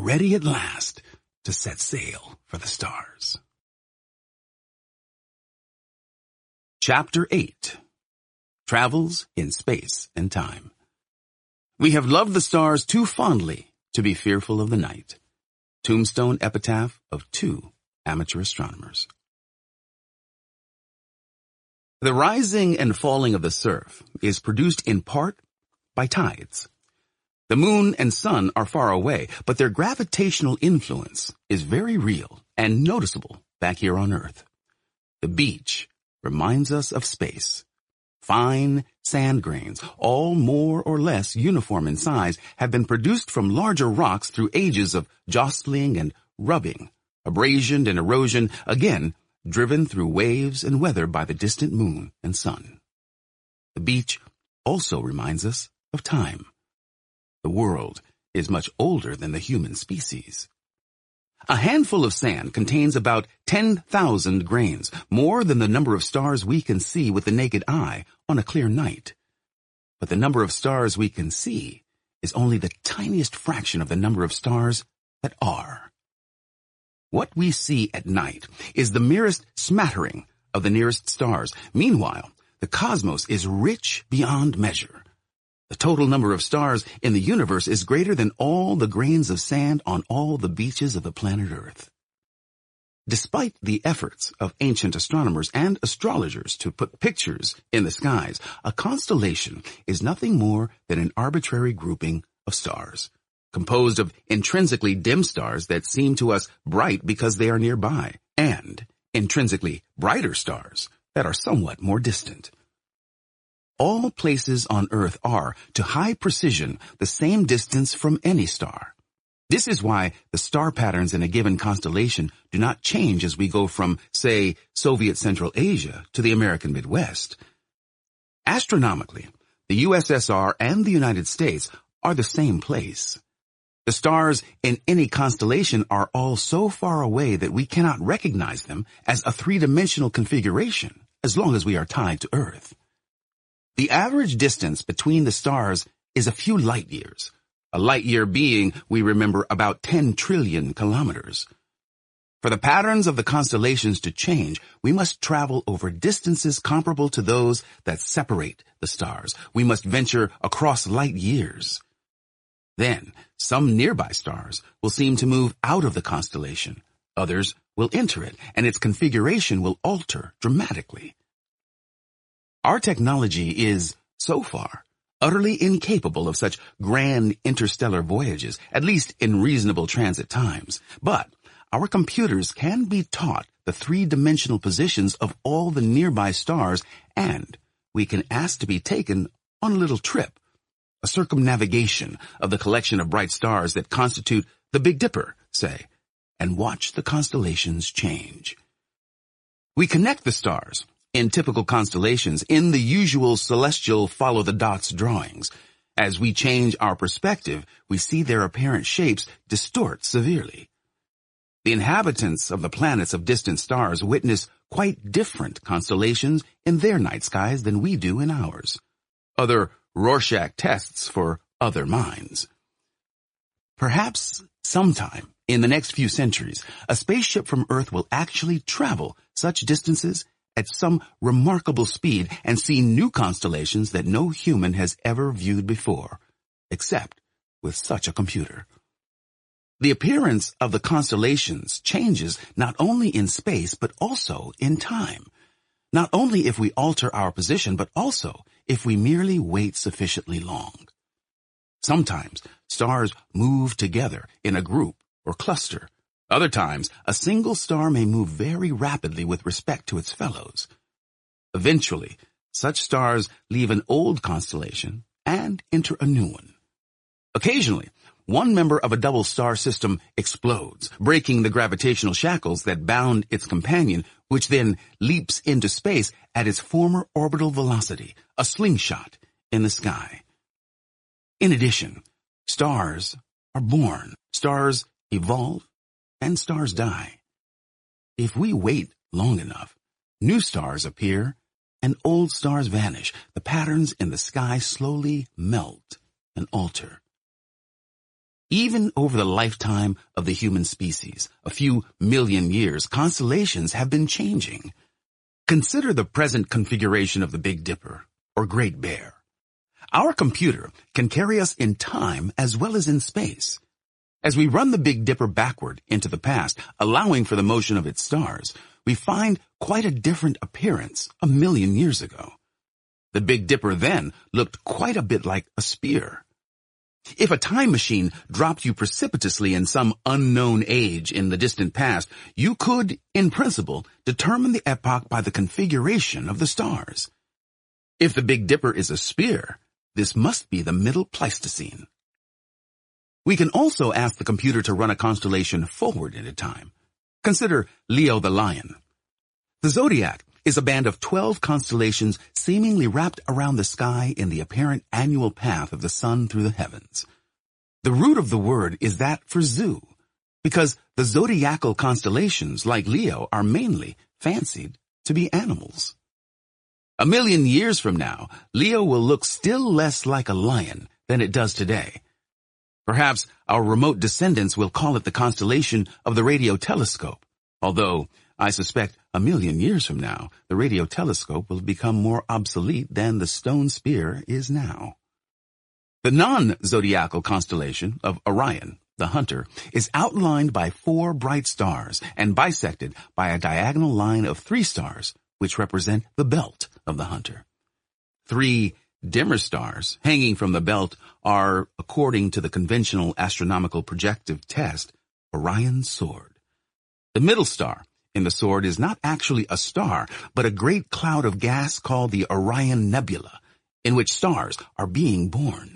ready at last to set sail for the stars. Chapter 8. Travels in Space and Time. We have loved the stars too fondly to be fearful of the night. Tombstone epitaph of 2 amateur astronomers. The rising and falling of the surf is produced in part by tides. The moon and sun are far away, but their gravitational influence is very real and noticeable back here on Earth. The beach reminds us of space. Fine sand grains, all more or less uniform in size, have been produced from larger rocks through ages of jostling and rubbing, abrasion and erosion, again driven through waves and weather by the distant moon and sun. The beach also reminds us of time. The world is much older than the human species. A handful of sand contains about 10,000 grains, more than the number of stars we can see with the naked eye on a clear night. But the number of stars we can see is only the tiniest fraction of the number of stars that are. What we see at night is the merest smattering of the nearest stars. Meanwhile, the cosmos is rich beyond measure. The total number of stars in the universe is greater than all the grains of sand on all the beaches of the planet Earth. Despite the efforts of ancient astronomers and astrologers to put pictures in the skies, a constellation is nothing more than an arbitrary grouping of stars, composed of intrinsically dim stars that seem to us bright because they are nearby, and intrinsically brighter stars that are somewhat more distant. All places on Earth are, to high precision, the same distance from any star. This is why the star patterns in a given constellation do not change as we go from, say, Soviet Central Asia to the American Midwest. Astronomically, the USSR and the United States are the same place. The stars in any constellation are all so far away that we cannot recognize them as a three-dimensional configuration as long as we are tied to Earth. The average distance between the stars is a few light years, a light year being, we remember, about 10 trillion kilometers. For the patterns of the constellations to change, we must travel over distances comparable to those that separate the stars. We must venture across light years. Then, some nearby stars will seem to move out of the constellation. Others will enter it, and its configuration will alter dramatically. Our technology is, so far, utterly incapable of such grand interstellar voyages, at least in reasonable transit times. But our computers can be taught the three-dimensional positions of all the nearby stars, and we can ask to be taken on a little trip, a circumnavigation of the collection of bright stars that constitute the Big Dipper, say, and watch the constellations change. We connect the stars in typical constellations in the usual celestial follow-the-dots drawings. As we change our perspective, we see their apparent shapes distort severely. The inhabitants of the planets of distant stars witness quite different constellations in their night skies than we do in ours. Other Rorschach tests for other minds. Perhaps sometime in the next few centuries, a spaceship from Earth will actually travel such distances at some remarkable speed and see new constellations that no human has ever viewed before, except with such a computer. The appearance of the constellations changes not only in space but also in time. Not only if we alter our position, but also if we merely wait sufficiently long. Sometimes stars move together in a group or cluster. Other times, a single star may move very rapidly with respect to its fellows. Eventually, such stars leave an old constellation and enter a new one. Occasionally, one member of a double star system explodes, breaking the gravitational shackles that bound its companion, which then leaps into space at its former orbital velocity, a slingshot in the sky. In addition, stars are born, stars evolve, and stars die. If we wait long enough, new stars appear and old stars vanish. The patterns in the sky slowly melt and alter. Even over the lifetime of the human species, a few million years, constellations have been changing. Consider the present configuration of the Big Dipper, or Great Bear. Our computer can carry us in time as well as in space. As we run the Big Dipper backward into the past, allowing for the motion of its stars, we find quite a different appearance a million years ago. The Big Dipper then looked quite a bit like a spear. If a time machine dropped you precipitously in some unknown age in the distant past, you could, in principle, determine the epoch by the configuration of the stars. If the Big Dipper is a spear, this must be the Middle Pleistocene. We can also ask the computer to run a constellation forward into time. Consider Leo the Lion. The zodiac is a band of 12 constellations seemingly wrapped around the sky in the apparent annual path of the sun through the heavens. The root of the word is that for zoo, because the zodiacal constellations, like Leo, are mainly fancied to be animals. A million years from now, Leo will look still less like a lion than it does today. Perhaps our remote descendants will call it the constellation of the radio telescope, although I suspect a million years from now, the radio telescope will become more obsolete than the stone spear is now. The non-zodiacal constellation of Orion, the Hunter, is outlined by 4 bright stars and bisected by a diagonal line of 3 stars, which represent the belt of the Hunter. 3 dimmer stars hanging from the belt are, according to the conventional astronomical projective test, Orion's sword. The middle star in the sword is not actually a star, but a great cloud of gas called the Orion Nebula, in which stars are being born.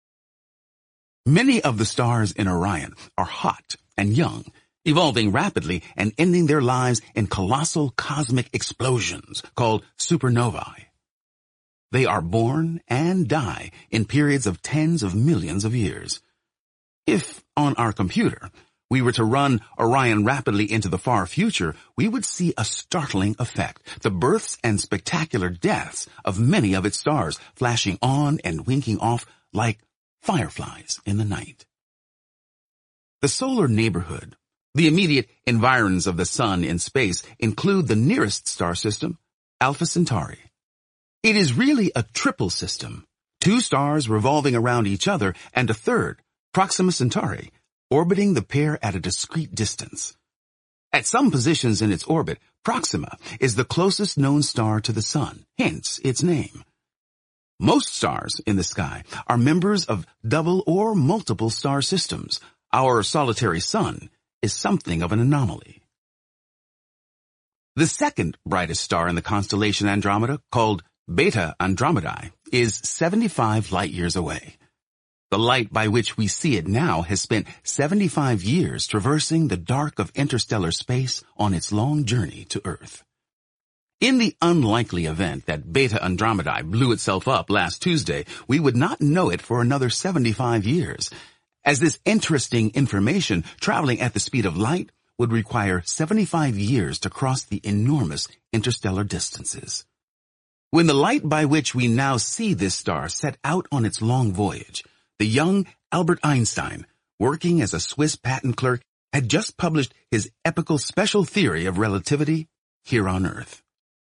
Many of the stars in Orion are hot and young, evolving rapidly and ending their lives in colossal cosmic explosions called supernovae. They are born and die in periods of tens of millions of years. If, on our computer, we were to run Orion rapidly into the far future, we would see a startling effect, the births and spectacular deaths of many of its stars, flashing on and winking off like fireflies in the night. The solar neighborhood, the immediate environs of the sun in space, include the nearest star system, Alpha Centauri. It is really a triple system, 2 stars revolving around each other and a third, Proxima Centauri, orbiting the pair at a discrete distance. At some positions in its orbit, Proxima is the closest known star to the sun, hence its name. Most stars in the sky are members of double or multiple star systems. Our solitary sun is something of an anomaly. The second brightest star in the constellation Andromeda, called Beta Andromedae, is 75 light-years away. The light by which we see it now has spent 75 years traversing the dark of interstellar space on its long journey to Earth. In the unlikely event that Beta Andromedae blew itself up last Tuesday, we would not know it for another 75 years, as this interesting information traveling at the speed of light would require 75 years to cross the enormous interstellar distances. When the light by which we now see this star set out on its long voyage, the young Albert Einstein, working as a Swiss patent clerk, had just published his epical special theory of relativity here on Earth.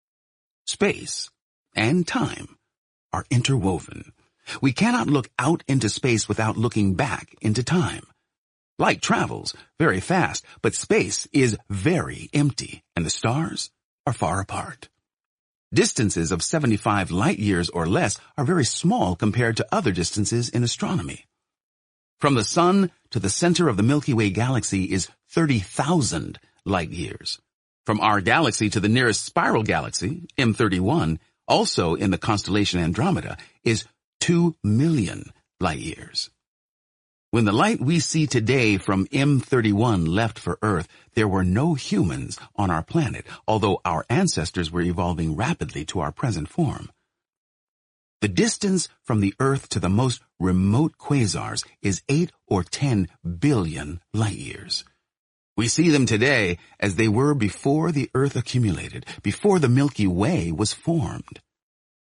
Space and time are interwoven. We cannot look out into space without looking back into time. Light travels very fast, but space is very empty, and the stars are far apart. Distances of 75 light-years or less are very small compared to other distances in astronomy. From the Sun to the center of the Milky Way galaxy is 30,000 light-years. From our galaxy to the nearest spiral galaxy, M31, also in the constellation Andromeda, is 2 million light-years. When the light we see today from M31 left for Earth, there were no humans on our planet, although our ancestors were evolving rapidly to our present form. The distance from the Earth to the most remote quasars is 8 or 10 billion light-years. We see them today as they were before the Earth accumulated, before the Milky Way was formed.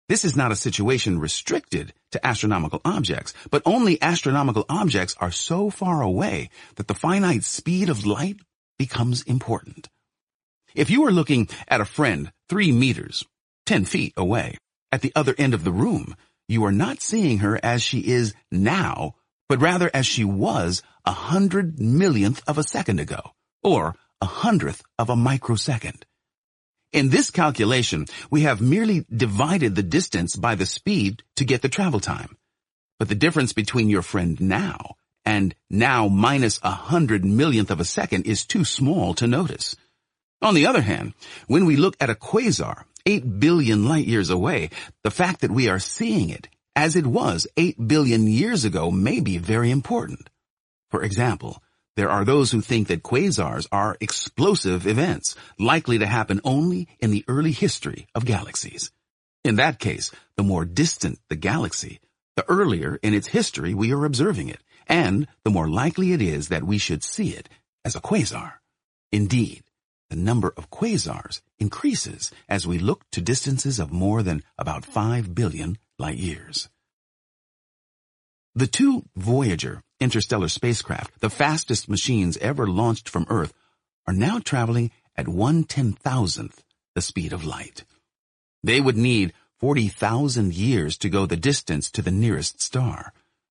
This is not a situation restricted to astronomical objects, but only astronomical objects are so far away that the finite speed of light becomes important. If you are looking at a friend 3 meters, 10 feet away, at the other end of the room, you are not seeing her as she is now, but rather as she was 100 millionth of a second ago, or 100th of a microsecond. In this calculation, we have merely divided the distance by the speed to get the travel time. But the difference between your friend now and now minus 100 millionth of a second is too small to notice. On the other hand, when we look at a quasar 8 billion light years away, the fact that we are seeing it as it was 8 billion years ago may be very important. For example, there are those who think that quasars are explosive events, likely to happen only in the early history of galaxies. In that case, the more distant the galaxy, the earlier in its history we are observing it, and the more likely it is that we should see it as a quasar. Indeed, the number of quasars increases as we look to distances of more than about 5 billion light years. The 2 Voyager interstellar spacecraft, the fastest machines ever launched from Earth, are now traveling at 1/10,000th the speed of light. They would need 40,000 years to go the distance to the nearest star.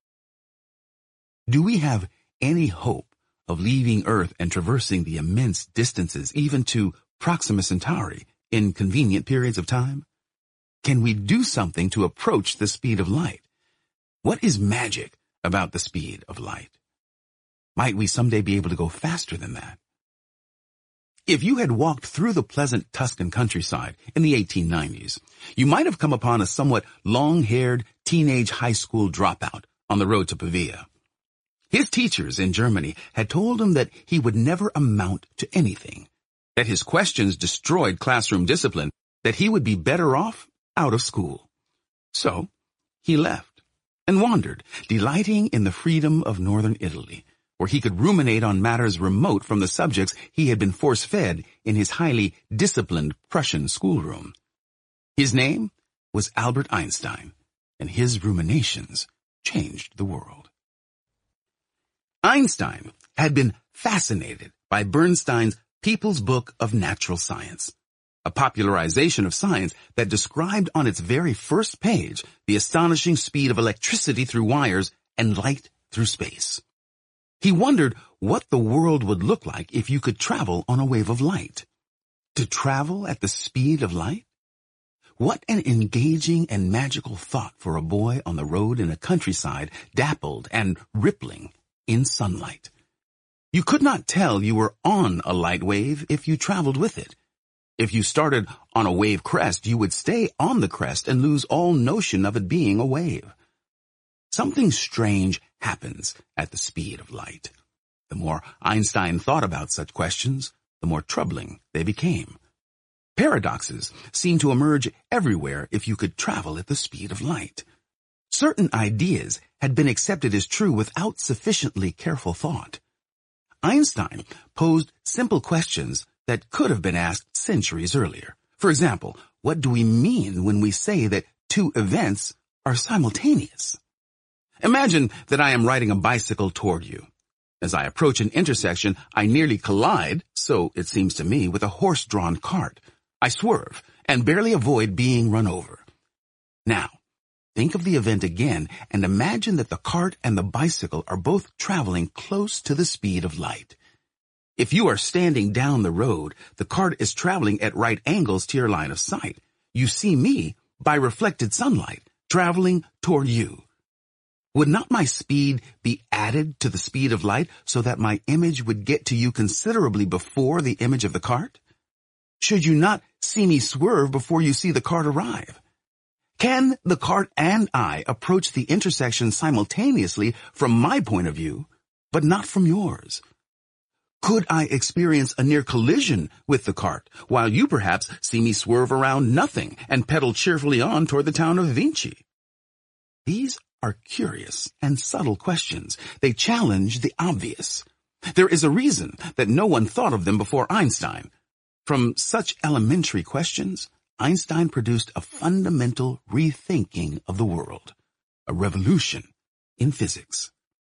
Do we have any hope of leaving Earth and traversing the immense distances, even to Proxima Centauri, in convenient periods of time? Can we do something to approach the speed of light? What is magic about the speed of light? Might we someday be able to go faster than that? If you had walked through the pleasant Tuscan countryside in the 1890s, you might have come upon a somewhat long-haired teenage high school dropout on the road to Pavia. His teachers in Germany had told him that he would never amount to anything, that his questions destroyed classroom discipline, that he would be better off out of school. So he left and wandered, delighting in the freedom of northern Italy, where he could ruminate on matters remote from the subjects he had been force-fed in his highly disciplined Prussian schoolroom. His name was Albert Einstein, and his ruminations changed the world. Einstein had been fascinated by Bernstein's People's Book of Natural Science, a popularization of science that described on its very first page the astonishing speed of electricity through wires and light through space. He wondered what the world would look like if you could travel on a wave of light. To travel at the speed of light? What an engaging and magical thought for a boy on the road in a countryside dappled and rippling in sunlight. You could not tell you were on a light wave if you traveled with it. If you started on a wave crest, you would stay on the crest and lose all notion of it being a wave. Something strange happens at the speed of light. The more Einstein thought about such questions, the more troubling they became. Paradoxes seem to emerge everywhere if you could travel at the speed of light. Certain ideas had been accepted as true without sufficiently careful thought. Einstein posed simple questions that could have been asked centuries earlier. For example, what do we mean when we say that 2 events are simultaneous? Imagine that I am riding a bicycle toward you. As I approach an intersection, I nearly collide, so it seems to me, with a horse-drawn cart. I swerve and barely avoid being run over. Now, think of the event again and imagine that the cart and the bicycle are both traveling close to the speed of light. If you are standing down the road, the cart is traveling at right angles to your line of sight. You see me, by reflected sunlight, traveling toward you. Would not my speed be added to the speed of light so that my image would get to you considerably before the image of the cart? Should you not see me swerve before you see the cart arrive? Can the cart and I approach the intersection simultaneously from my point of view, but not from yours? Could I experience a near collision with the cart, while you perhaps see me swerve around nothing and pedal cheerfully on toward the town of Vinci? These are curious and subtle questions. They challenge the obvious. There is a reason that no one thought of them before Einstein. From such elementary questions, Einstein produced a fundamental rethinking of the world, a revolution in physics.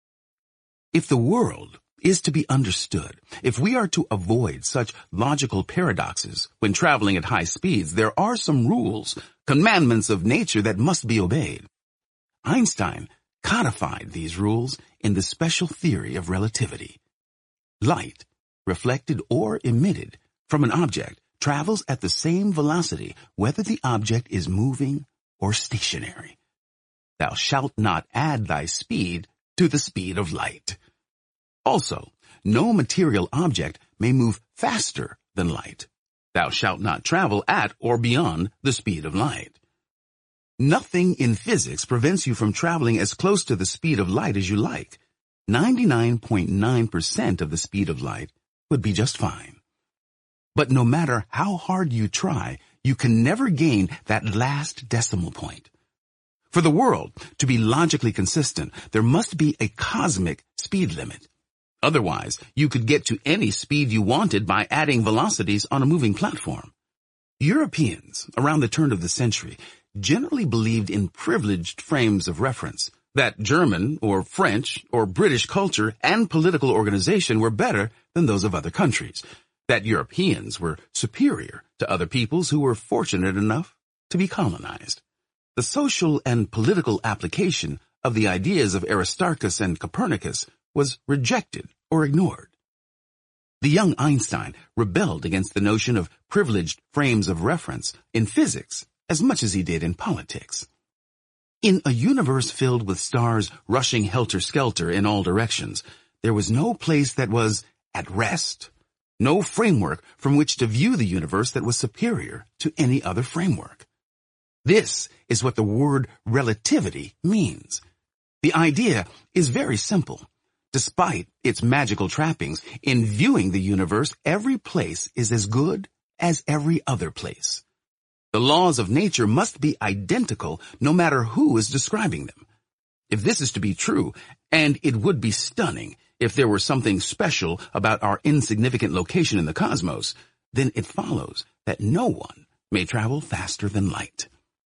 If the world is to be understood, if we are to avoid such logical paradoxes when traveling at high speeds, there are some rules, commandments of nature that must be obeyed. Einstein codified these rules in the special theory of relativity. Light, reflected or emitted from an object, travels at the same velocity whether the object is moving or stationary. Thou shalt not add thy speed to the speed of light. Also, no material object may move faster than light. Thou shalt not travel at or beyond the speed of light. Nothing in physics prevents you from traveling as close to the speed of light as you like. 99.9% of the speed of light would be just fine. But no matter how hard you try, you can never gain that last decimal point. For the world to be logically consistent, there must be a cosmic speed limit. Otherwise, you could get to any speed you wanted by adding velocities on a moving platform. Europeans, around the turn of the century, generally believed in privileged frames of reference, that German or French or British culture and political organization were better than those of other countries, that Europeans were superior to other peoples who were fortunate enough to be colonized. The social and political application of the ideas of Aristarchus and Copernicus was rejected or ignored. The young Einstein rebelled against the notion of privileged frames of reference in physics as much as he did in politics. In a universe filled with stars rushing helter-skelter in all directions, there was no place that was at rest, no framework from which to view the universe that was superior to any other framework. This is what the word relativity means. The idea is very simple. Despite its magical trappings, in viewing the universe, every place is as good as every other place. The laws of nature must be identical no matter who is describing them. If this is to be true, and it would be stunning if there were something special about our insignificant location in the cosmos, then it follows that no one may travel faster than light.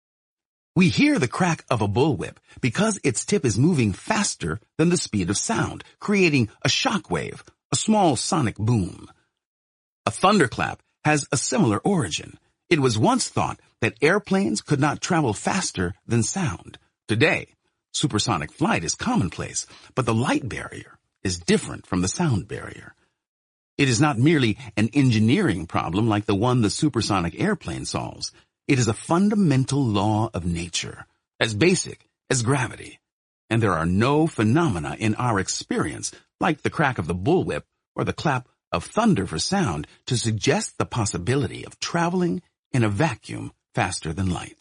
We hear the crack of a bullwhip because its tip is moving faster than the speed of sound, creating a shock wave, a small sonic boom. A thunderclap has a similar origin. It was once thought that airplanes could not travel faster than sound. Today, supersonic flight is commonplace, but the light barrier is different from the sound barrier. It is not merely an engineering problem like the one the supersonic airplane solves. It is a fundamental law of nature, as basic as gravity. And there are no phenomena in our experience, like the crack of the bullwhip or the clap of thunder for sound, to suggest the possibility of traveling in a vacuum faster than light.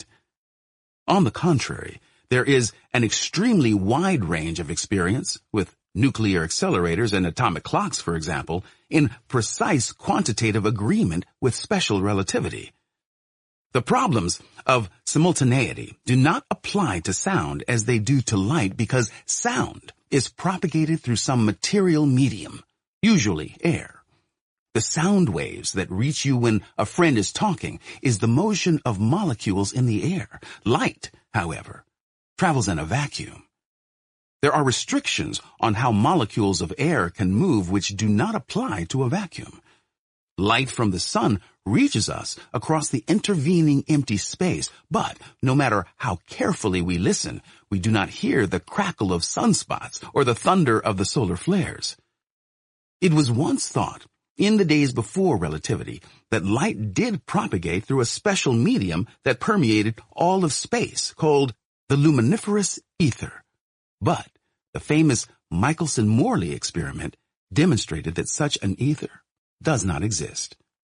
On the contrary, there is an extremely wide range of experience, with nuclear accelerators and atomic clocks, for example, in precise quantitative agreement with special relativity. The problems of simultaneity do not apply to sound as they do to light because sound is propagated through some material medium, usually air. The sound waves that reach you when a friend is talking is the motion of molecules in the air. Light, however, travels in a vacuum. There are restrictions on how molecules of air can move which do not apply to a vacuum. Light from the sun reaches us across the intervening empty space, but no matter how carefully we listen, we do not hear the crackle of sunspots or the thunder of the solar flares. It was once thought, in the days before relativity, that light did propagate through a special medium that permeated all of space, called the luminiferous ether. But the famous Michelson-Morley experiment demonstrated that such an ether does not exist.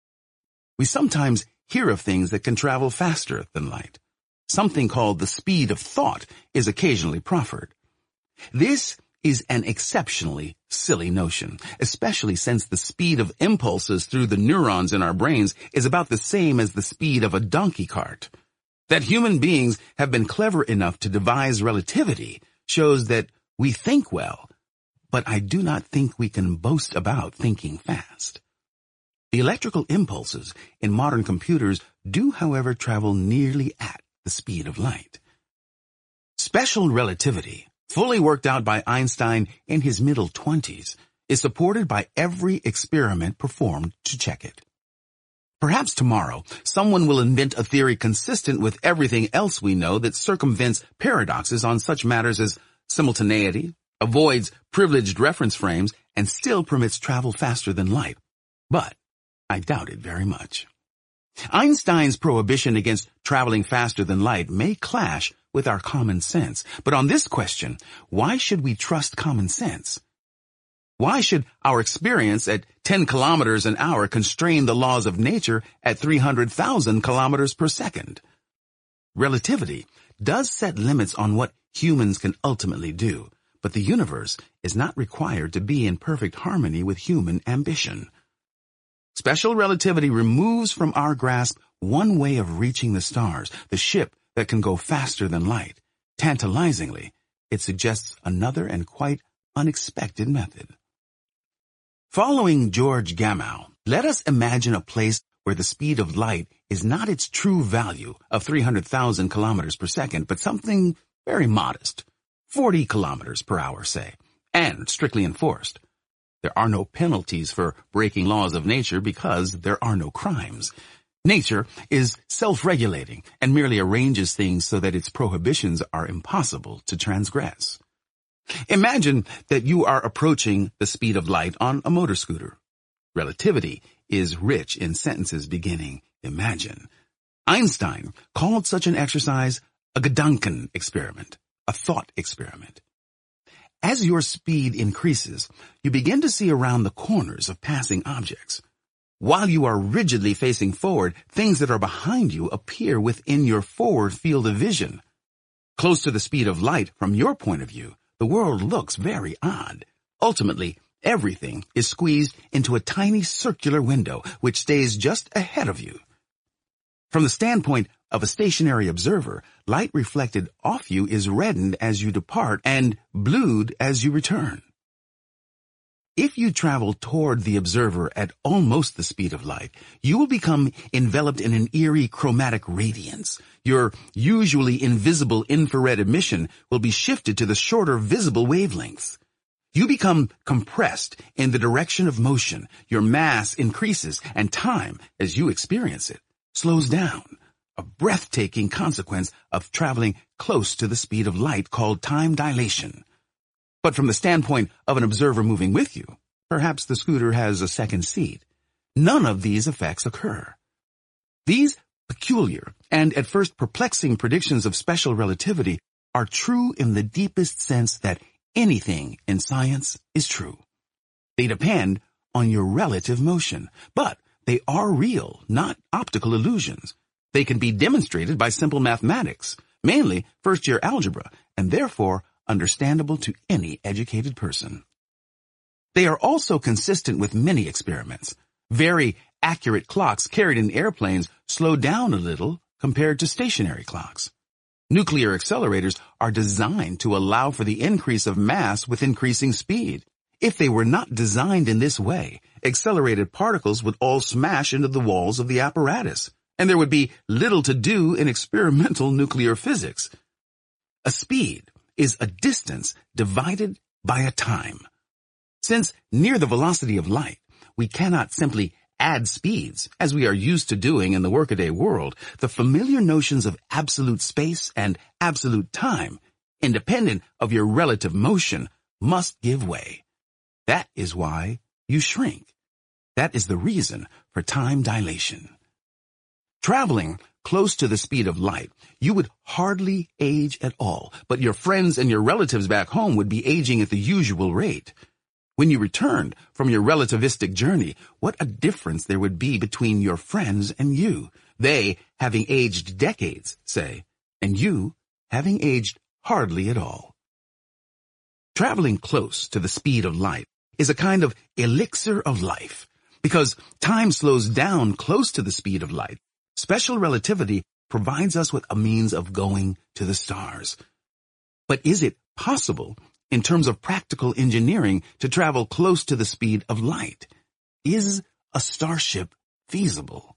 We sometimes hear of things that can travel faster than light. Something called the speed of thought is occasionally proffered. This is an exceptionally silly notion, especially since the speed of impulses through the neurons in our brains is about the same as the speed of a donkey cart. That human beings have been clever enough to devise relativity shows that we think well, but I do not think we can boast about thinking fast. The electrical impulses in modern computers do, however, travel nearly at the speed of light. Special relativity, fully worked out by Einstein in his middle 20s, is supported by every experiment performed to check it. Perhaps tomorrow, someone will invent a theory consistent with everything else we know that circumvents paradoxes on such matters as simultaneity, avoids privileged reference frames, and still permits travel faster than light. But I doubt it very much. Einstein's prohibition against traveling faster than light may clash with our common sense, but on this question, why should we trust common sense? Why should our experience at 10 kilometers an hour constrain the laws of nature at 300,000 kilometers per second? Relativity does set limits on what humans can ultimately do, but the universe is not required to be in perfect harmony with human ambition. Special relativity removes from our grasp one way of reaching the stars, the ship that can go faster than light. Tantalizingly, it suggests another and quite unexpected method. Following George Gamow, let us imagine a place where the speed of light is not its true value of 300,000 kilometers per second, but something very modest, 40 kilometers per hour, say, and strictly enforced. There are no penalties for breaking laws of nature because there are no crimes. Nature is self-regulating and merely arranges things so that its prohibitions are impossible to transgress. Imagine that you are approaching the speed of light on a motor scooter. Relativity is rich in sentences beginning imagine. Einstein called such an exercise a Gedanken experiment, a thought experiment. As your speed increases, you begin to see around the corners of passing objects. While you are rigidly facing forward, things that are behind you appear within your forward field of vision. Close to the speed of light, from your point of view, the world looks very odd. Ultimately, everything is squeezed into a tiny circular window which stays just ahead of you. From the standpoint of a stationary observer, light reflected off you is reddened as you depart and blued as you return. If you travel toward the observer at almost the speed of light, you will become enveloped in an eerie chromatic radiance. Your usually invisible infrared emission will be shifted to the shorter visible wavelengths. You become compressed in the direction of motion. Your mass increases, and time, as you experience it, slows down. A breathtaking consequence of traveling close to the speed of light called time dilation. But from the standpoint of an observer moving with you, perhaps the scooter has a second seat. None of these effects occur. These peculiar and at first perplexing predictions of special relativity are true in the deepest sense that anything in science is true. They depend on your relative motion, but they are real, not optical illusions. They can be demonstrated by simple mathematics, mainly first-year algebra, and therefore understandable to any educated person. They are also consistent with many experiments. Very accurate clocks carried in airplanes slow down a little compared to stationary clocks. Nuclear accelerators are designed to allow for the increase of mass with increasing speed. If they were not designed in this way, accelerated particles would all smash into the walls of the apparatus, and there would be little to do in experimental nuclear physics. A speed is a distance divided by a time. Since near the velocity of light, we cannot simply add speeds, as we are used to doing in the workaday world, the familiar notions of absolute space and absolute time, independent of your relative motion, must give way. That is why you shrink. That is the reason for time dilation. Traveling close to the speed of light, you would hardly age at all, but your friends and your relatives back home would be aging at the usual rate. When you returned from your relativistic journey, what a difference there would be between your friends and you, they having aged decades, say, and you having aged hardly at all. Traveling close to the speed of light is a kind of elixir of life, because time slows down close to the speed of light. Special relativity provides us with a means of going to the stars. But is it possible, in terms of practical engineering, to travel close to the speed of light? Is a starship feasible?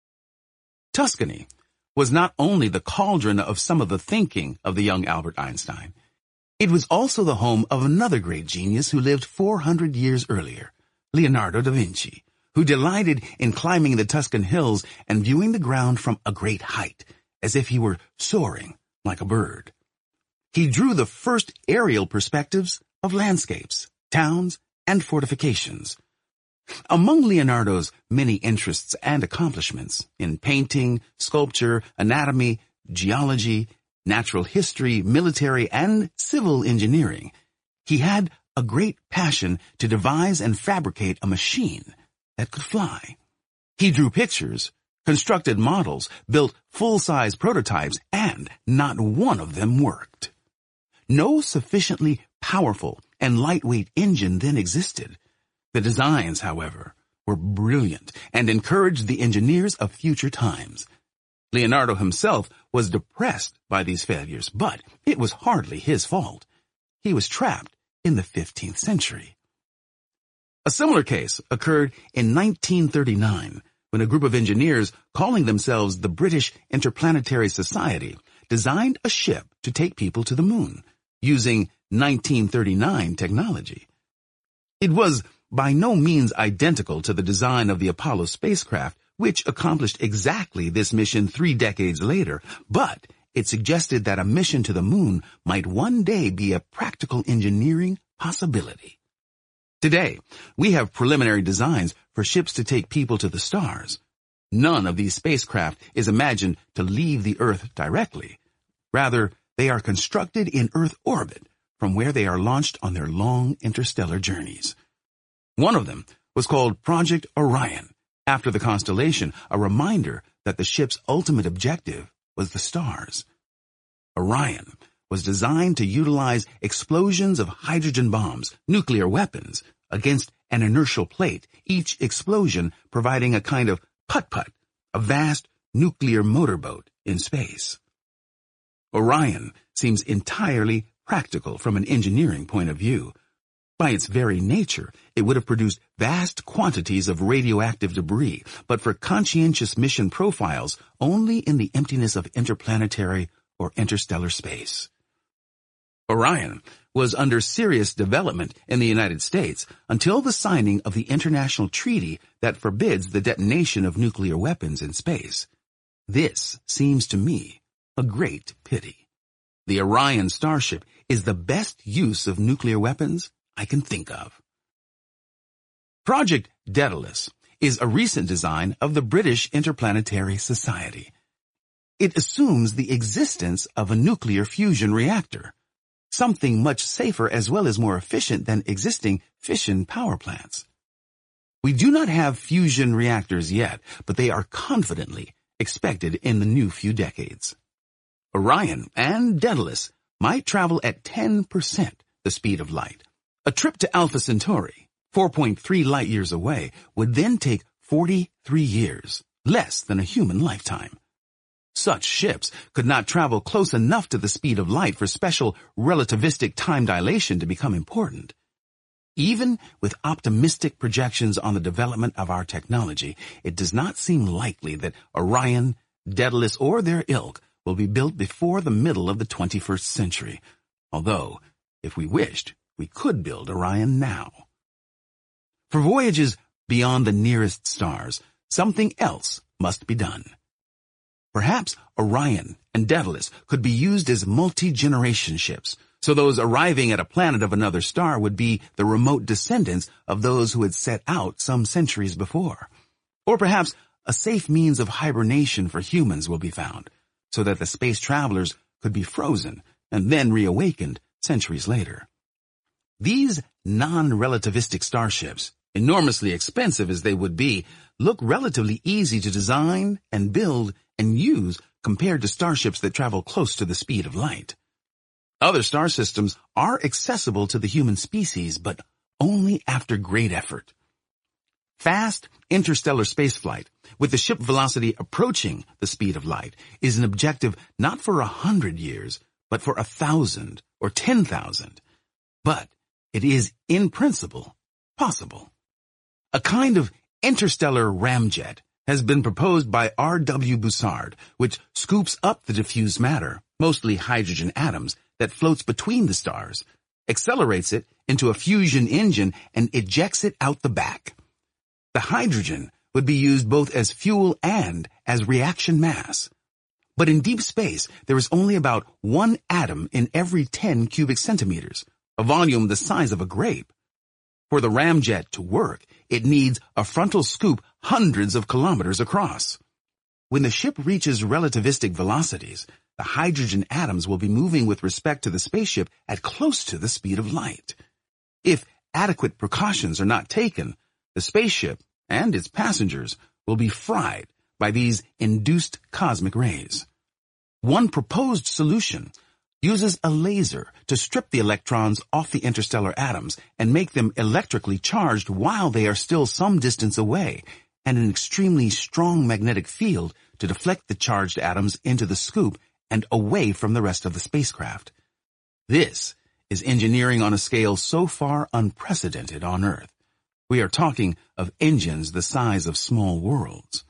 Tuscany was not only the cauldron of some of the thinking of the young Albert Einstein, it was also the home of another great genius who lived 400 years earlier, Leonardo da Vinci, who delighted in climbing the Tuscan hills and viewing the ground from a great height, as if he were soaring like a bird. He drew the first aerial perspectives of landscapes, towns, and fortifications. Among Leonardo's many interests and accomplishments in painting, sculpture, anatomy, geology, natural history, military, and civil engineering, he had a great passion to devise and fabricate a machine that could fly. He drew pictures, constructed models, built full-size prototypes, and not one of them worked. No sufficiently powerful and lightweight engine then existed. The designs, however, were brilliant and encouraged the engineers of future times. Leonardo himself was depressed by these failures, but it was hardly his fault. He was trapped in the 15th century. A similar case occurred in 1939 when a group of engineers calling themselves the British Interplanetary Society designed a ship to take people to the moon using 1939 technology. It was by no means identical to the design of the Apollo spacecraft, which accomplished exactly this mission 3 decades later, but it suggested that a mission to the moon might one day be a practical engineering possibility. Today, we have preliminary designs for ships to take people to the stars. None of these spacecraft is imagined to leave the Earth directly. Rather, they are constructed in Earth orbit, from where they are launched on their long interstellar journeys. One of them was called Project Orion, after the constellation, a reminder that the ship's ultimate objective was the stars. Orion was designed to utilize explosions of hydrogen bombs, nuclear weapons, against an inertial plate, each explosion providing a kind of putt-putt, a vast nuclear motorboat in space. Orion seems entirely practical from an engineering point of view. By its very nature, it would have produced vast quantities of radioactive debris, but for conscientious mission profiles only in the emptiness of interplanetary or interstellar space. Orion was under serious development in the United States until the signing of the international treaty that forbids the detonation of nuclear weapons in space. This seems to me a great pity. The Orion starship is the best use of nuclear weapons I can think of. Project Daedalus is a recent design of the British Interplanetary Society. It assumes the existence of a nuclear fusion reactor, something much safer as well as more efficient than existing fission power plants. We do not have fusion reactors yet, but they are confidently expected in the new few decades. Orion and Daedalus might travel at 10% the speed of light. A trip to Alpha Centauri, 4.3 light-years away, would then take 43 years, less than a human lifetime. Such ships could not travel close enough to the speed of light for special relativistic time dilation to become important. Even with optimistic projections on the development of our technology, it does not seem likely that Orion, Daedalus, or their ilk will be built before the middle of the 21st century, although, if we wished, we could build Orion now. For voyages beyond the nearest stars, something else must be done. Perhaps Orion and Daedalus could be used as multi-generation ships, so those arriving at a planet of another star would be the remote descendants of those who had set out some centuries before. Or perhaps a safe means of hibernation for humans will be found, so that the space travelers could be frozen and then reawakened centuries later. These non-relativistic starships, enormously expensive as they would be, look relatively easy to design and build and use compared to starships that travel close to the speed of light. Other star systems are accessible to the human species, but only after great effort. Fast interstellar spaceflight, with the ship velocity approaching the speed of light, is an objective not for 100 years, but for 1,000 or 10,000. But it is, in principle, possible. A kind of interstellar ramjet has been proposed by R.W. Bussard, which scoops up the diffuse matter, mostly hydrogen atoms, that floats between the stars, accelerates it into a fusion engine, and ejects it out the back. The hydrogen would be used both as fuel and as reaction mass. But in deep space, there is only about 1 atom in every 10 cubic centimeters, a volume the size of a grape. For the ramjet to work, it needs a frontal scoop hundreds of kilometers across. When the ship reaches relativistic velocities, the hydrogen atoms will be moving with respect to the spaceship at close to the speed of light. If adequate precautions are not taken, the spaceship and its passengers will be fried by these induced cosmic rays. One proposed solution uses a laser to strip the electrons off the interstellar atoms and make them electrically charged while they are still some distance away, and an extremely strong magnetic field to deflect the charged atoms into the scoop and away from the rest of the spacecraft. This is engineering on a scale so far unprecedented on Earth. We are talking of engines the size of small worlds.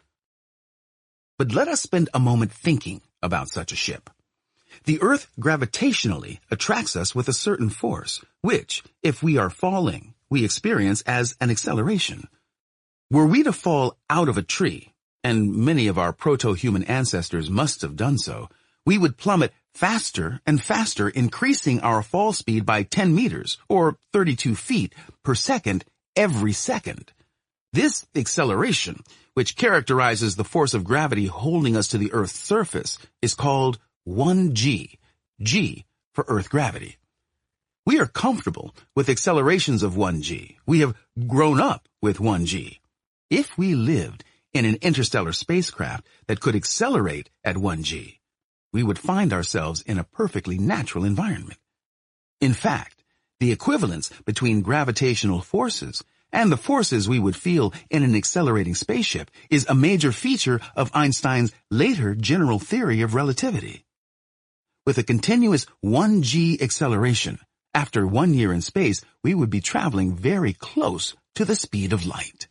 But let us spend a moment thinking about such a ship. The Earth gravitationally attracts us with a certain force, which, if we are falling, we experience as an acceleration. Were we to fall out of a tree, and many of our proto-human ancestors must have done so, we would plummet faster and faster, increasing our fall speed by 10 meters, or 32 feet, per second every second. This acceleration, which characterizes the force of gravity holding us to the Earth's surface, is called 1g, g for Earth gravity. We are comfortable with accelerations of 1g. We have grown up with 1g. If we lived in an interstellar spacecraft that could accelerate at 1g, we would find ourselves in a perfectly natural environment. In fact, the equivalence between gravitational forces and the forces we would feel in an accelerating spaceship is a major feature of Einstein's later general theory of relativity. With a continuous 1g acceleration, after 1 year in space, we would be traveling very close to the speed of light.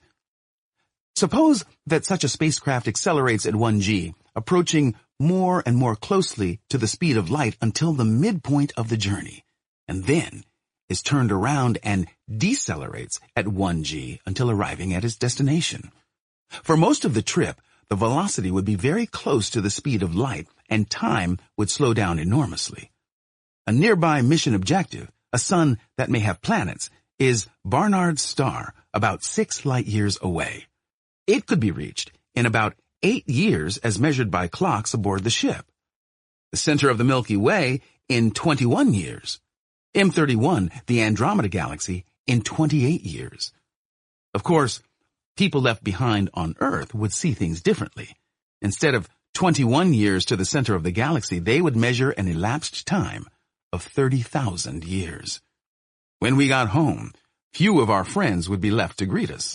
Suppose that such a spacecraft accelerates at 1g, approaching more and more closely to the speed of light until the midpoint of the journey, and then is turned around and decelerates at 1g until arriving at its destination. For most of the trip, the velocity would be very close to the speed of light, and time would slow down enormously. A nearby mission objective, a sun that may have planets, is Barnard's star, about 6 light-years away. It could be reached in about 8 years as measured by clocks aboard the ship. The center of the Milky Way in 21 years. M31, the Andromeda Galaxy, in 28 years. Of course, people left behind on Earth would see things differently. Instead of 21 years to the center of the galaxy, they would measure an elapsed time of 30,000 years. When we got home, few of our friends would be left to greet us.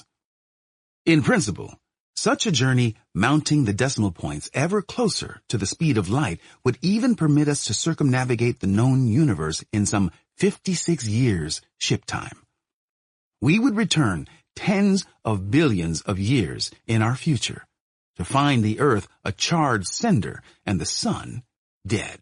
In principle, such a journey mounting the decimal points ever closer to the speed of light would even permit us to circumnavigate the known universe in some 56 years ship time. We would return tens of billions of years in our future to find the Earth a charred cinder and the Sun dead.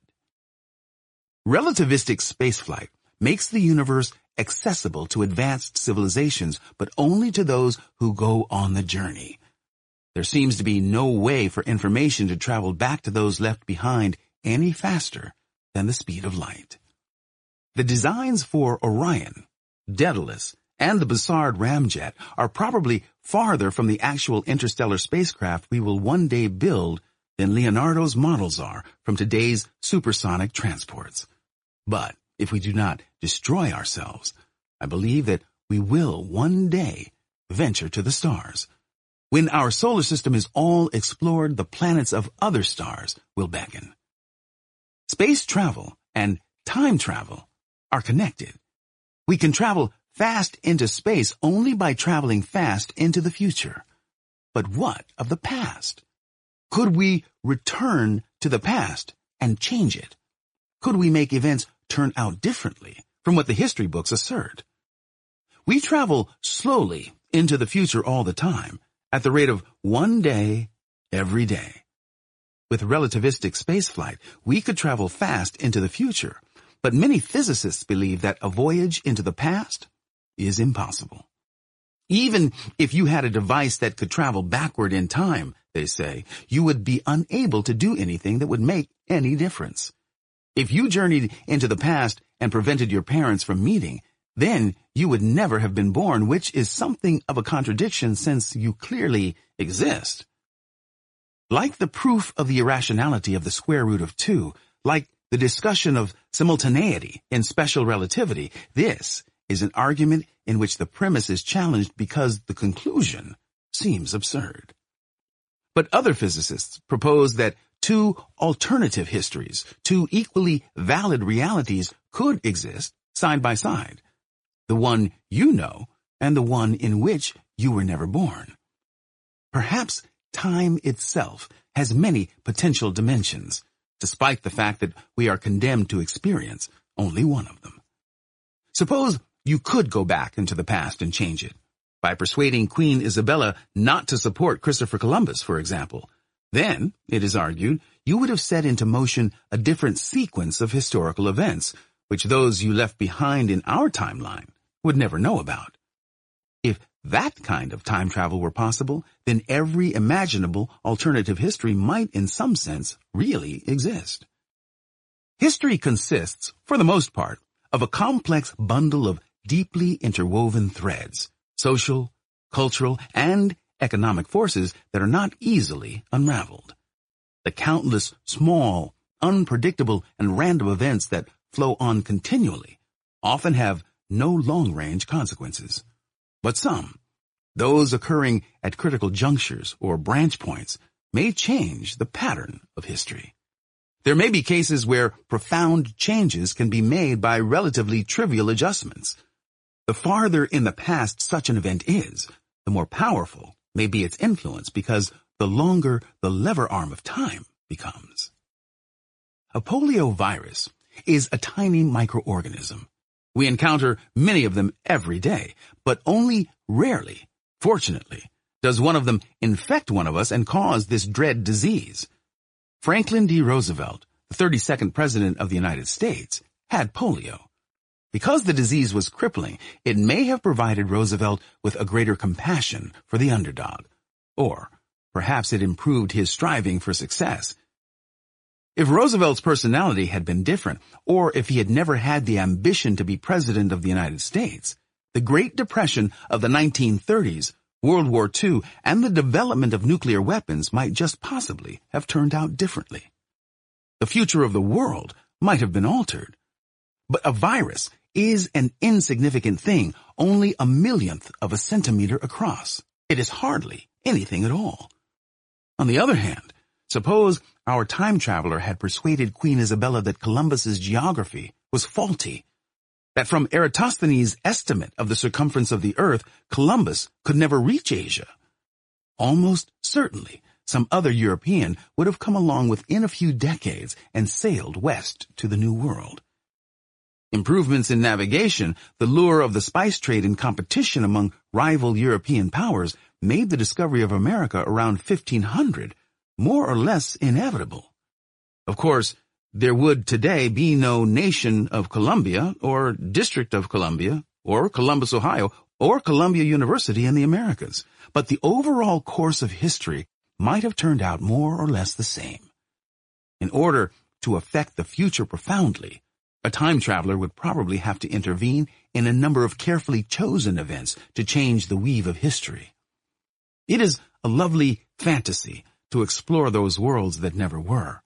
Relativistic spaceflight makes the universe accessible to advanced civilizations, but only to those who go on the journey. There seems to be no way for information to travel back to those left behind any faster than the speed of light. The designs for Orion, Daedalus, and the Bussard ramjet are probably farther from the actual interstellar spacecraft we will one day build than Leonardo's models are from today's supersonic transports. But if we do not destroy ourselves, I believe that we will one day venture to the stars. When our solar system is all explored, the planets of other stars will beckon. Space travel and time travel are connected. We can travel fast into space only by traveling fast into the future. But what of the past? Could we return to the past and change it? Could we make events turn out differently from what the history books assert? We travel slowly into the future all the time, at the rate of 1 day every day. With relativistic spaceflight, we could travel fast into the future, but many physicists believe that a voyage into the past is impossible. Even if you had a device that could travel backward in time, they say, you would be unable to do anything that would make any difference. If you journeyed into the past and prevented your parents from meeting, then you would never have been born, which is something of a contradiction since you clearly exist. Like the proof of the irrationality of the square root of 2, like the discussion of simultaneity in special relativity, this is an argument in which the premise is challenged because the conclusion seems absurd. But other physicists propose that 2 alternative histories, 2 equally valid realities could exist side by side. The one you know and the one in which you were never born. Perhaps time itself has many potential dimensions, despite the fact that we are condemned to experience only one of them. Suppose you could go back into the past and change it, by persuading Queen Isabella not to support Christopher Columbus, for example. Then, it is argued, you would have set into motion a different sequence of historical events, which those you left behind in our timeline would never know about. If that kind of time travel were possible, then every imaginable alternative history might in some sense really exist. History consists, for the most part, of a complex bundle of deeply interwoven threads, social, cultural, and economic forces that are not easily unraveled. The countless small, unpredictable, and random events that flow on continually often have no long-range consequences. But some, those occurring at critical junctures or branch points, may change the pattern of history. There may be cases where profound changes can be made by relatively trivial adjustments. The farther in the past such an event is, the more powerful may be its influence because the longer the lever arm of time becomes. A poliovirus is a tiny microorganism. We encounter many of them every day, but only rarely, fortunately, does one of them infect one of us and cause this dread disease. Franklin D. Roosevelt, the 32nd President of the United States, had polio. Because the disease was crippling, it may have provided Roosevelt with a greater compassion for the underdog, or perhaps it improved his striving for success. If Roosevelt's personality had been different, or if he had never had the ambition to be President of the United States, the Great Depression of the 1930s, World War II, and the development of nuclear weapons might just possibly have turned out differently. The future of the world might have been altered. But a virus is an insignificant thing, only 1/1,000,000th of a centimeter across. It is hardly anything at all. On the other hand, suppose our time traveler had persuaded Queen Isabella that Columbus's geography was faulty, that from Eratosthenes' estimate of the circumference of the earth, Columbus could never reach Asia. Almost certainly, some other European would have come along within a few decades and sailed west to the New World. Improvements in navigation, the lure of the spice trade and competition among rival European powers made the discovery of America around 1500 more or less inevitable. Of course, there would today be no Nation of Columbia, or District of Columbia, or Columbus, Ohio, or Columbia University in the Americas, but the overall course of history might have turned out more or less the same. In order to affect the future profoundly, a time traveler would probably have to intervene in a number of carefully chosen events to change the weave of history. It is a lovely fantasy to explore those worlds that never were.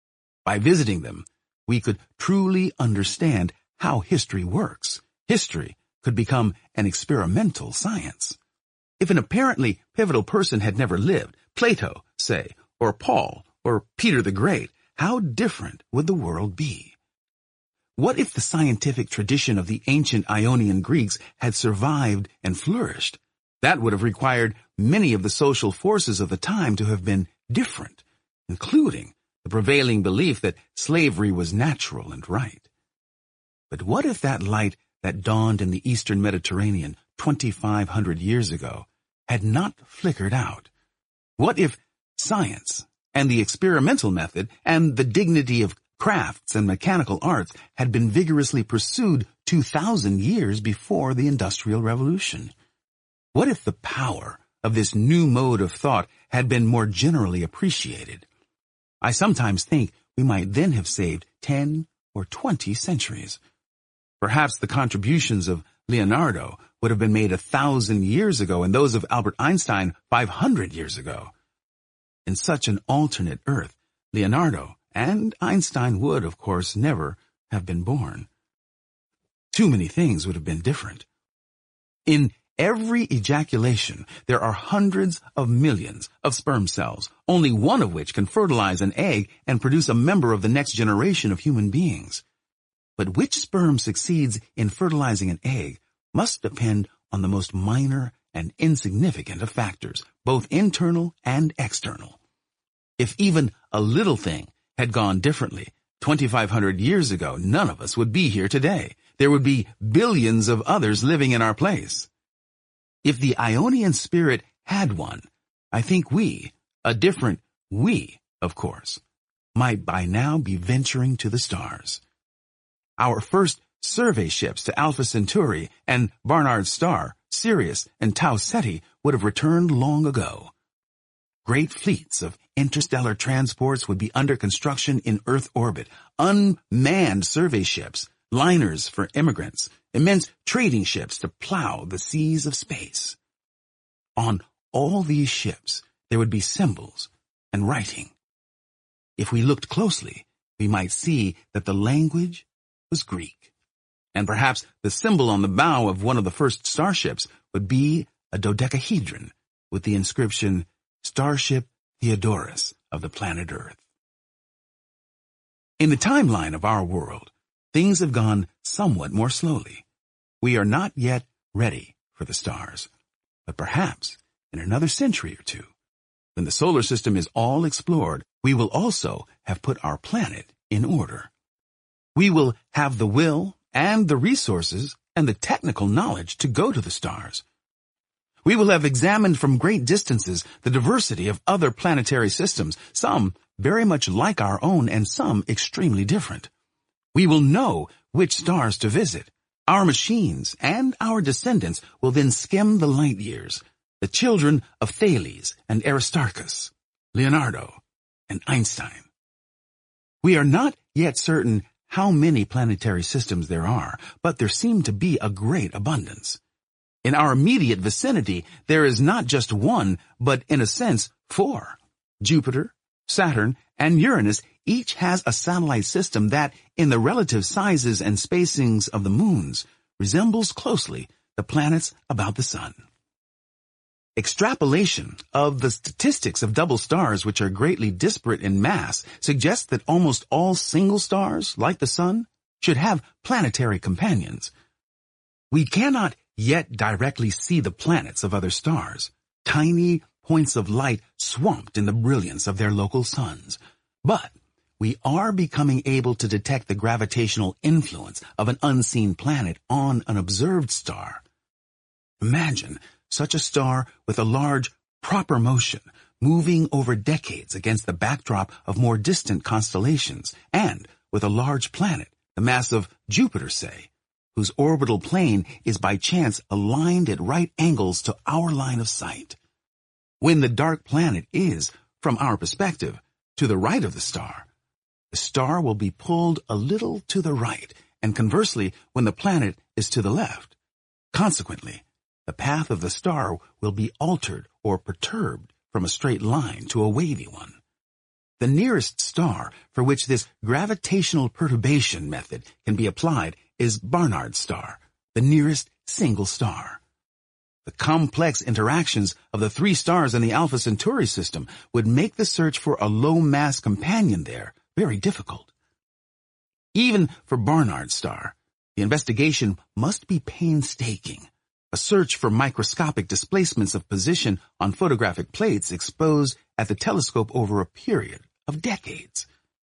By visiting them, we could truly understand how history works. History could become an experimental science. If an apparently pivotal person had never lived, Plato, say, or Paul, or Peter the Great, how different would the world be? What if the scientific tradition of the ancient Ionian Greeks had survived and flourished? That would have required many of the social forces of the time to have been different, including the prevailing belief that slavery was natural and right. But what if that light that dawned in the Eastern Mediterranean 2,500 years ago had not flickered out? What if science and the experimental method and the dignity of crafts and mechanical arts had been vigorously pursued 2,000 years before the Industrial Revolution? What if the power of this new mode of thought had been more generally appreciated? I sometimes think we might then have saved 10 or 20 centuries. Perhaps the contributions of Leonardo would have been made 1,000 years ago and those of Albert Einstein 500 years ago. In such an alternate Earth, Leonardo and Einstein would, of course, never have been born. Too many things would have been different. In every ejaculation, there are hundreds of millions of sperm cells, only one of which can fertilize an egg and produce a member of the next generation of human beings. But which sperm succeeds in fertilizing an egg must depend on the most minor and insignificant of factors, both internal and external. If even a little thing had gone differently 2,500 years ago, none of us would be here today. There would be billions of others living in our place. If the Ionian spirit had one, I think we, a different we, of course, might by now be venturing to the stars. Our first survey ships to Alpha Centauri and Barnard's Star, Sirius, and Tau Ceti would have returned long ago. Great fleets of interstellar transports would be under construction in Earth orbit, unmanned survey ships, liners for immigrants, immense trading ships to plow the seas of space. On all these ships, there would be symbols and writing. If we looked closely, we might see that the language was Greek, and perhaps the symbol on the bow of one of the first starships would be a dodecahedron with the inscription Starship Theodorus of the planet Earth. In the timeline of our world, things have gone somewhat more slowly. We are not yet ready for the stars, but perhaps in another century or two, when the solar system is all explored, we will also have put our planet in order. We will have the will and the resources and the technical knowledge to go to the stars. We will have examined from great distances the diversity of other planetary systems, some very much like our own and some extremely different. We will know which stars to visit. Our machines and our descendants will then skim the light years, the children of Thales and Aristarchus, Leonardo and Einstein. We are not yet certain how many planetary systems there are, but there seem to be a great abundance. In our immediate vicinity, there is not just one, but in a sense, 4. Jupiter, Saturn, and Uranus each has a satellite system that, in the relative sizes and spacings of the moons, resembles closely the planets about the sun. Extrapolation of the statistics of double stars, which are greatly disparate in mass, suggests that almost all single stars, like the sun, should have planetary companions. We cannot yet directly see the planets of other stars, tiny points of light swamped in the brilliance of their local suns. But we are becoming able to detect the gravitational influence of an unseen planet on an observed star. Imagine such a star with a large, proper motion, moving over decades against the backdrop of more distant constellations, and with a large planet, the mass of Jupiter, say, whose orbital plane is by chance aligned at right angles to our line of sight. When the dark planet is, from our perspective, to the right of the star will be pulled a little to the right, and conversely, when the planet is to the left. Consequently, the path of the star will be altered or perturbed from a straight line to a wavy one. The nearest star for which this gravitational perturbation method can be applied is Barnard's Star, the nearest single star. The complex interactions of the 3 stars in the Alpha Centauri system would make the search for a low-mass companion there very difficult. Even for Barnard's Star, the investigation must be painstaking. A search for microscopic displacements of position on photographic plates exposed at the telescope over a period of decades.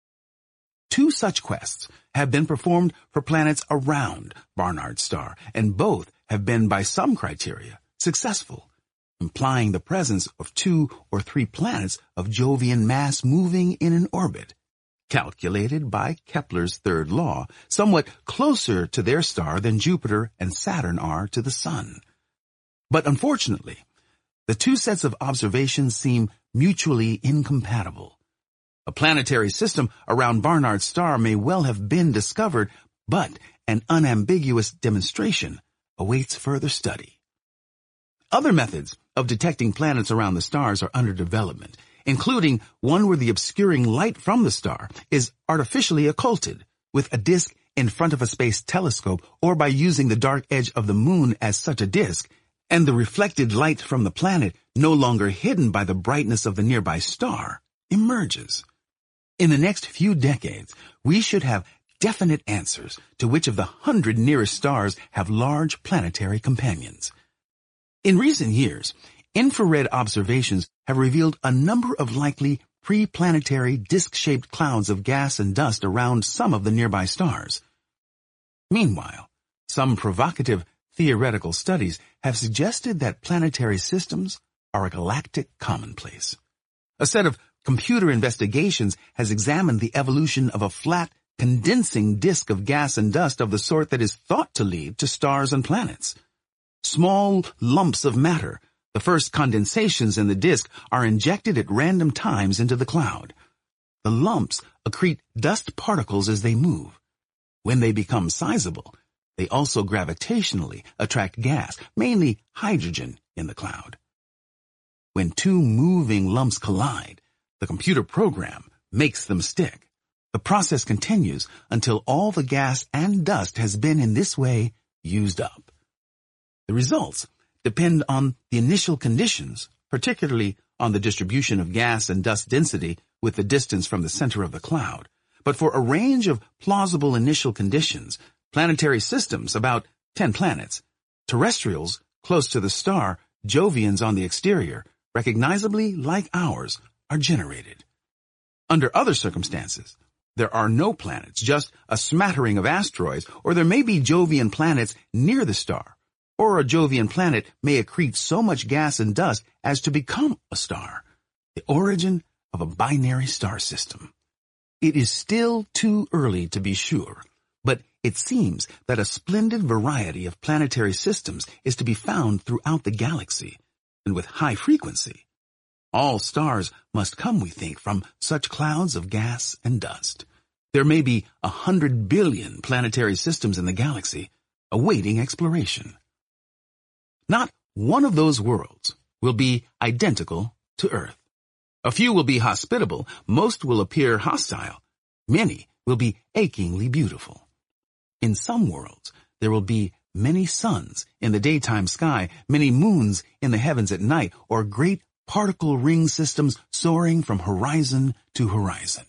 2 such quests have been performed for planets around Barnard's Star, and both have been, by some criteria, successful. implying the presence of 2 or 3 planets of Jovian mass moving in an orbit, calculated by Kepler's third law, somewhat closer to their star than Jupiter and Saturn are to the Sun. But unfortunately, the 2 sets of observations seem mutually incompatible. A planetary system around Barnard's star may well have been discovered, but an unambiguous demonstration awaits further study. Other methods of detecting planets around the stars are under development, including one where the obscuring light from the star is artificially occulted with a disk in front of a space telescope, or by using the dark edge of the moon as such a disk, and the reflected light from the planet, no longer hidden by the brightness of the nearby star, emerges. In the next few decades, we should have definite answers to which of the 100 nearest stars have large planetary companions. In recent years, infrared observations have revealed a number of likely pre-planetary disk-shaped clouds of gas and dust around some of the nearby stars. Meanwhile, some provocative theoretical studies have suggested that planetary systems are a galactic commonplace. A set of computer investigations has examined the evolution of a flat, condensing disk of gas and dust of the sort that is thought to lead to stars and planets. Small lumps of matter, the first condensations in the disk, are injected at random times into the cloud. The lumps accrete dust particles as they move. When they become sizable, they also gravitationally attract gas, mainly hydrogen, in the cloud. When 2 moving lumps collide, the computer program makes them stick. The process continues until all the gas and dust has been in this way used up. The results depend on the initial conditions, particularly on the distribution of gas and dust density with the distance from the center of the cloud. But for a range of plausible initial conditions, planetary systems, about 10 planets, terrestrials close to the star, Jovians on the exterior, recognizably like ours, are generated. Under other circumstances, there are no planets, just a smattering of asteroids, or there may be Jovian planets near the star, or a Jovian planet may accrete so much gas and dust as to become a star, the origin of a binary star system. It is still too early to be sure, but it seems that a splendid variety of planetary systems is to be found throughout the galaxy, and with high frequency. All stars must come, we think, from such clouds of gas and dust. There may be 100 billion planetary systems in the galaxy, awaiting exploration. Not one of those worlds will be identical to Earth. A few will be hospitable, most will appear hostile, many will be achingly beautiful. In some worlds, there will be many suns in the daytime sky, many moons in the heavens at night, or great particle ring systems soaring from horizon to horizon.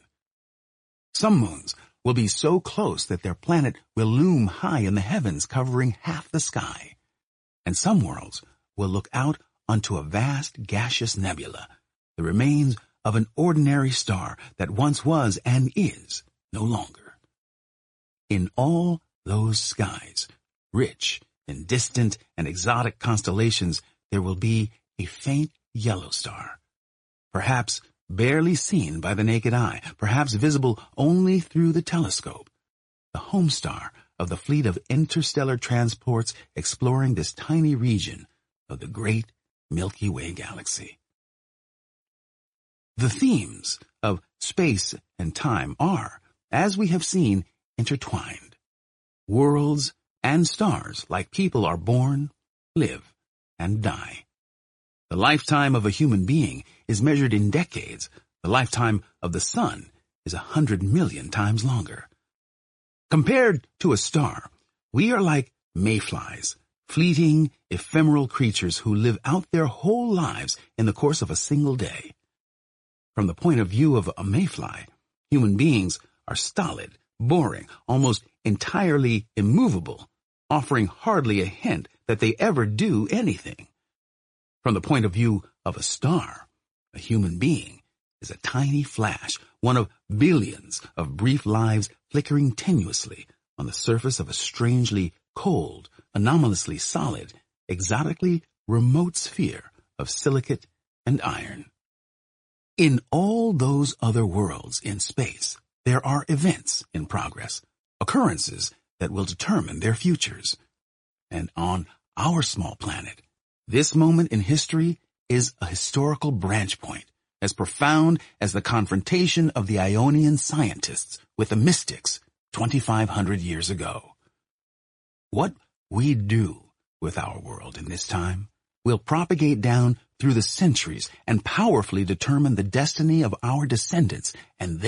Some moons will be so close that their planet will loom high in the heavens, covering half the sky. And some worlds will look out onto a vast gaseous nebula, the remains of an ordinary star that once was and is no longer. In all those skies, rich in distant and exotic constellations, there will be a faint yellow star, perhaps barely seen by the naked eye, perhaps visible only through the telescope, the home star of the fleet of interstellar transports exploring this tiny region of the great Milky Way galaxy. The themes of space and time are, as we have seen, intertwined. Worlds and stars, like people, are born, live, and die. The lifetime of a human being is measured in decades. The lifetime of the sun is 100 million times longer. Compared to a star, we are like mayflies, fleeting, ephemeral creatures who live out their whole lives in the course of a single day. From the point of view of a mayfly, human beings are stolid, boring, almost entirely immovable, offering hardly a hint that they ever do anything. From the point of view of a star, a human being is a tiny flash, one of billions of brief lives flickering tenuously on the surface of a strangely cold, anomalously solid, exotically remote sphere of silicate and iron. In all those other worlds in space, there are events in progress, occurrences that will determine their futures. And on our small planet, this moment in history is a historical branch point, as profound as the confrontation of the Ionian scientists with the mystics 2,500 years ago. What we do with our world in this time will propagate down through the centuries and powerfully determine the destiny of our descendants and